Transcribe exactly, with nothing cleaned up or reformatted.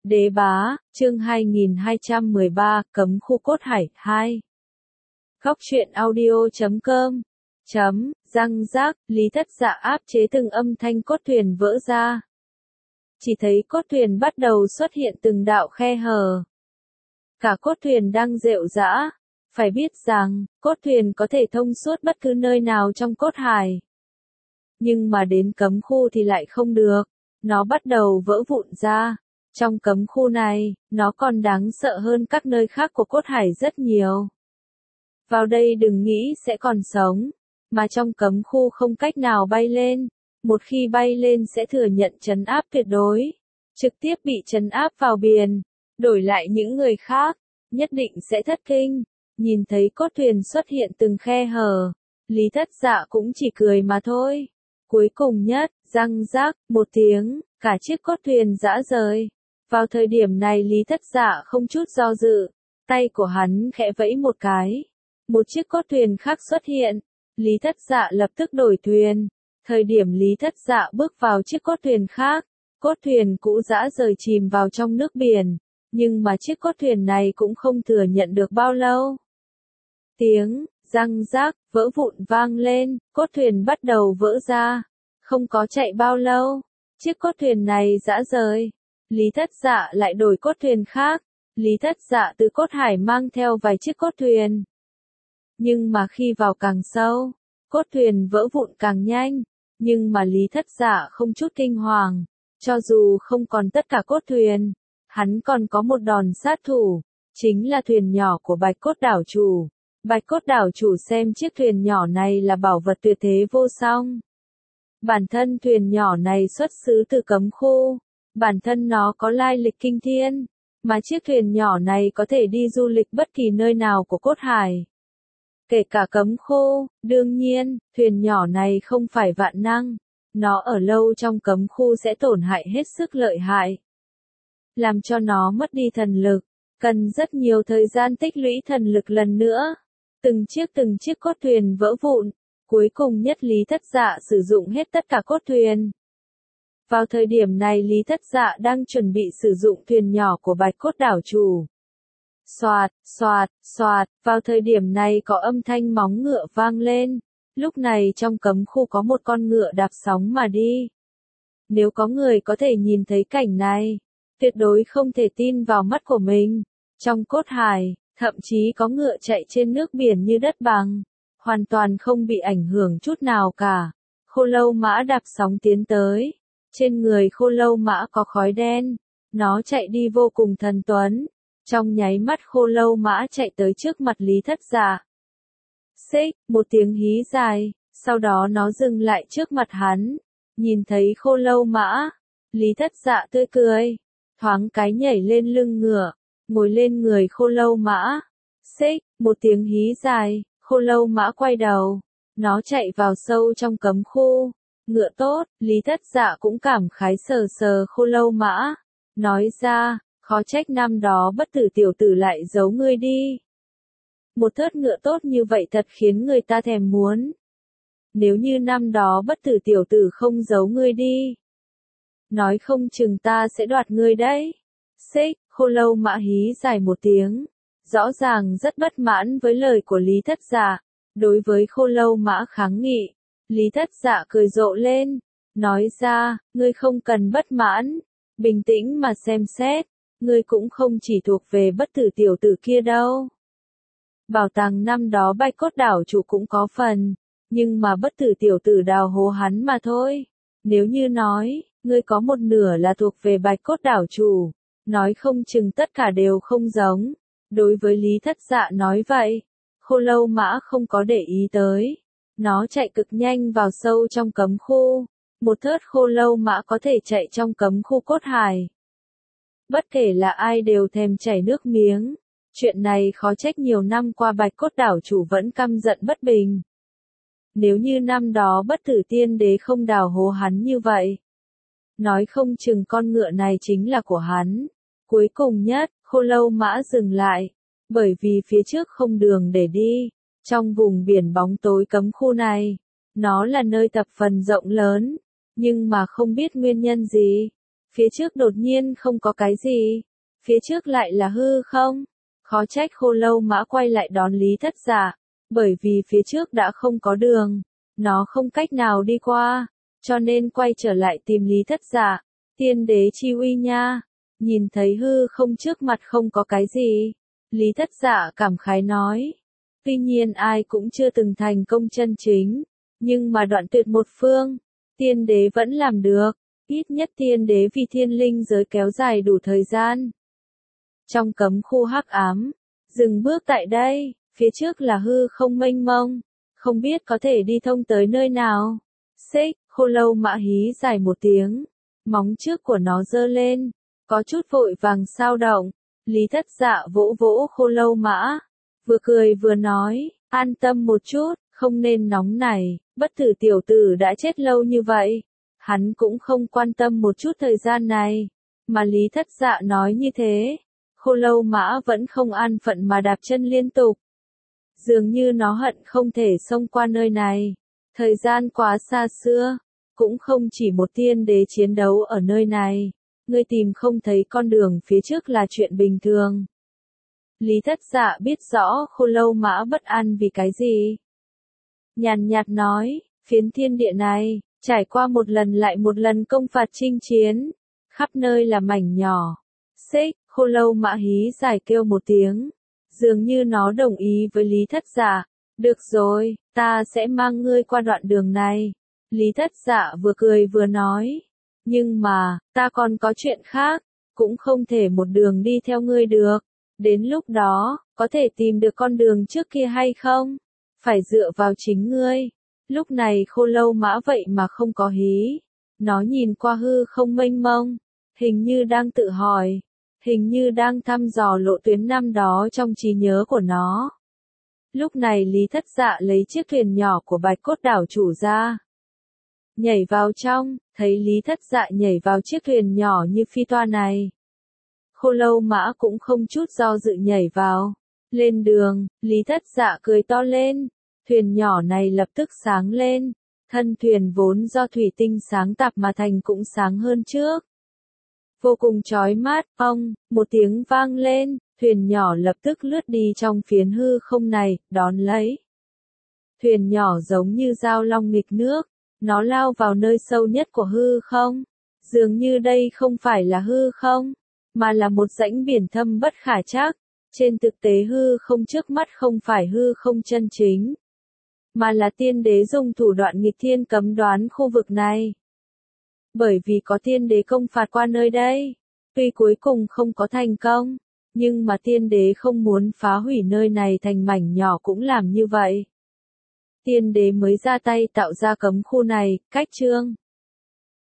Đế bá, chương hai nghìn hai trăm mười ba, cấm khu cốt hải, hai. Góc truyện audio chấm com, chấm, răng rác, Lý Thất Dạ áp chế từng âm thanh cốt thuyền vỡ ra. Chỉ thấy cốt thuyền bắt đầu xuất hiện từng đạo khe hở. Cả cốt thuyền đang rệu rã. Phải biết rằng, cốt thuyền có thể thông suốt bất cứ nơi nào trong cốt hải. Nhưng mà đến cấm khu thì lại không được. Nó bắt đầu vỡ vụn ra. Trong cấm khu này, nó còn đáng sợ hơn các nơi khác của cốt hải rất nhiều. Vào đây đừng nghĩ sẽ còn sống, mà trong cấm khu không cách nào bay lên. Một khi bay lên sẽ thừa nhận trấn áp tuyệt đối, trực tiếp bị trấn áp vào biển. Đổi lại những người khác, nhất định sẽ thất kinh. Nhìn thấy cốt thuyền xuất hiện từng khe hở, Lý Thất Dạ cũng chỉ cười mà thôi. Cuối cùng nhất, răng rác, một tiếng, cả chiếc cốt thuyền giã rời. Vào thời điểm này Lý Thất Dạ không chút do dự, tay của hắn khẽ vẫy một cái. Một chiếc cốt thuyền khác xuất hiện, Lý Thất Dạ lập tức đổi thuyền. Thời điểm Lý Thất Dạ bước vào chiếc cốt thuyền khác, cốt thuyền cũ giã rời chìm vào trong nước biển, nhưng mà chiếc cốt thuyền này cũng không thừa nhận được bao lâu. Tiếng, răng rác, vỡ vụn vang lên, cốt thuyền bắt đầu vỡ ra. Không có chạy bao lâu, chiếc cốt thuyền này giã rời. Lý Thất Dạ lại đổi cốt thuyền khác. Lý Thất Dạ từ cốt hải mang theo vài chiếc cốt thuyền. Nhưng mà khi vào càng sâu, cốt thuyền vỡ vụn càng nhanh. Nhưng mà Lý Thất Dạ không chút kinh hoàng. Cho dù không còn tất cả cốt thuyền, hắn còn có một đòn sát thủ, chính là thuyền nhỏ của Bạch Cốt Đảo Chủ. Bạch Cốt Đảo Chủ xem chiếc thuyền nhỏ này là bảo vật tuyệt thế vô song. Bản thân thuyền nhỏ này xuất xứ từ cấm khu. Bản thân nó có lai lịch kinh thiên, mà chiếc thuyền nhỏ này có thể đi du lịch bất kỳ nơi nào của cốt hải. Kể cả cấm khu, đương nhiên, thuyền nhỏ này không phải vạn năng, nó ở lâu trong cấm khu sẽ tổn hại hết sức lợi hại. Làm cho nó mất đi thần lực, cần rất nhiều thời gian tích lũy thần lực lần nữa. Từng chiếc từng chiếc cốt thuyền vỡ vụn, cuối cùng nhất Lý Thất Dạ sử dụng hết tất cả cốt thuyền. Vào thời điểm này Lý Thất Dạ đang chuẩn bị sử dụng thuyền nhỏ của Bạch Cốt Đảo Chủ. Xoạt, xoạt, xoạt, vào thời điểm này có âm thanh móng ngựa vang lên. Lúc này trong cấm khu có một con ngựa đạp sóng mà đi. Nếu có người có thể nhìn thấy cảnh này, tuyệt đối không thể tin vào mắt của mình. Trong cốt hải, thậm chí có ngựa chạy trên nước biển như đất bằng, hoàn toàn không bị ảnh hưởng chút nào cả. Khô Lâu Mã đạp sóng tiến tới. Trên người Khô Lâu Mã có khói đen, nó chạy đi vô cùng thần tuấn. Trong nháy mắt Khô Lâu Mã chạy tới trước mặt Lý Thất Dạ. Xích, một tiếng hí dài, sau đó nó dừng lại trước mặt hắn. Nhìn thấy Khô Lâu Mã, Lý Thất Dạ tươi cười, thoáng cái nhảy lên lưng ngựa, ngồi lên người Khô Lâu Mã. Xích, một tiếng hí dài, Khô Lâu Mã quay đầu, nó chạy vào sâu trong cấm khu. Ngựa tốt, Lý Thất Dạ cũng cảm khái sờ sờ Khô Lâu Mã. Nói ra, khó trách năm đó bất tử tiểu tử lại giấu ngươi đi. Một thớt ngựa tốt như vậy thật khiến người ta thèm muốn. Nếu như năm đó bất tử tiểu tử không giấu ngươi đi, nói không chừng ta sẽ đoạt ngươi đấy. Xích, Khô Lâu Mã hí dài một tiếng. Rõ ràng rất bất mãn với lời của Lý Thất Dạ. Đối với Khô Lâu Mã kháng nghị, Lý Thất Dạ cười rộ lên, nói ra, ngươi không cần bất mãn, bình tĩnh mà xem xét, ngươi cũng không chỉ thuộc về bất tử tiểu tử kia đâu. Bảo tàng năm đó Bạch Cốt Đảo Chủ cũng có phần, nhưng mà bất tử tiểu tử đào hố hắn mà thôi. Nếu như nói, ngươi có một nửa là thuộc về Bạch Cốt Đảo Chủ, nói không chừng tất cả đều không giống. Đối với Lý Thất Dạ nói vậy, Khô Lâu Mã không có để ý tới. Nó chạy cực nhanh vào sâu trong cấm khu. Một thớt Khô Lâu Mã có thể chạy trong cấm khu cốt hải. Bất kể là ai đều thèm chảy nước miếng. Chuyện này khó trách nhiều năm qua Bạch Cốt Đảo Chủ vẫn căm giận bất bình. Nếu như năm đó bất tử tiên đế không đào hố hắn như vậy, nói không chừng con ngựa này chính là của hắn. Cuối cùng nhất, Khô Lâu Mã dừng lại, bởi vì phía trước không đường để đi. Trong vùng biển bóng tối cấm khu này, nó là nơi tập phần rộng lớn, nhưng mà không biết nguyên nhân gì. Phía trước đột nhiên không có cái gì, phía trước lại là hư không. Khó trách Khô Lâu Mã quay lại đón Lý Thất Dạ, bởi vì phía trước đã không có đường, nó không cách nào đi qua, cho nên quay trở lại tìm Lý Thất Dạ. Tiên đế chi uy nha, nhìn thấy hư không trước mặt không có cái gì, Lý Thất Dạ cảm khái nói. Tuy nhiên ai cũng chưa từng thành công chân chính, nhưng mà đoạn tuyệt một phương, tiên đế vẫn làm được, ít nhất tiên đế vì thiên linh giới kéo dài đủ thời gian. Trong cấm khu hắc ám, dừng bước tại đây, phía trước là hư không mênh mông, không biết có thể đi thông tới nơi nào. Xích, Khô Lâu Mã hí dài một tiếng, móng trước của nó giơ lên, có chút vội vàng sao động. Lý Thất Dạ vỗ vỗ Khô Lâu Mã, vừa cười vừa nói, an tâm một chút, không nên nóng nảy, bất tử tiểu tử đã chết lâu như vậy. Hắn cũng không quan tâm một chút thời gian này, mà Lý Thất Dạ nói như thế. Khô Lâu Mã vẫn không an phận mà đạp chân liên tục. Dường như nó hận không thể xông qua nơi này. Thời gian quá xa xưa, cũng không chỉ một tiên đế chiến đấu ở nơi này. Ngươi tìm không thấy con đường phía trước là chuyện bình thường. Lý Thất Dạ biết rõ Khô Lâu Mã bất an vì cái gì. Nhàn nhạt nói, phiến thiên địa này, trải qua một lần lại một lần công phạt chinh chiến, khắp nơi là mảnh nhỏ. Xích, Khô Lâu Mã hí dài kêu một tiếng, dường như nó đồng ý với Lý Thất Dạ. Được rồi, ta sẽ mang ngươi qua đoạn đường này. Lý Thất Dạ vừa cười vừa nói, nhưng mà, ta còn có chuyện khác, cũng không thể một đường đi theo ngươi được. Đến lúc đó, có thể tìm được con đường trước kia hay không? Phải dựa vào chính ngươi. Lúc này Khô Lâu Mã vậy mà không có hí. Nó nhìn qua hư không mênh mông, hình như đang tự hỏi, hình như đang thăm dò lộ tuyến năm đó trong trí nhớ của nó. Lúc này Lý Thất Dạ lấy chiếc thuyền nhỏ của Bạch Cốt đảo chủ ra, nhảy vào trong, thấy Lý Thất Dạ nhảy vào chiếc thuyền nhỏ như phi toa này. Khô Lâu Mã cũng không chút do dự nhảy vào. Lên đường, Lý Thất Dạ cười to lên, thuyền nhỏ này lập tức sáng lên, thân thuyền vốn do thủy tinh sáng tạp mà thành cũng sáng hơn trước. Vô cùng chói mắt, ong, một tiếng vang lên, thuyền nhỏ lập tức lướt đi trong phiến hư không này, đón lấy. Thuyền nhỏ giống như dao long nghịch nước, nó lao vào nơi sâu nhất của hư không. Dường như đây không phải là hư không, mà là một rãnh biển thâm bất khả trắc. Trên thực tế hư không trước mắt không phải hư không chân chính, mà là tiên đế dùng thủ đoạn nghịch thiên cấm đoán khu vực này. Bởi vì có tiên đế công phạt qua nơi đây, tuy cuối cùng không có thành công, nhưng mà tiên đế không muốn phá hủy nơi này thành mảnh nhỏ cũng làm như vậy. Tiên đế mới ra tay tạo ra cấm khu này, cách chương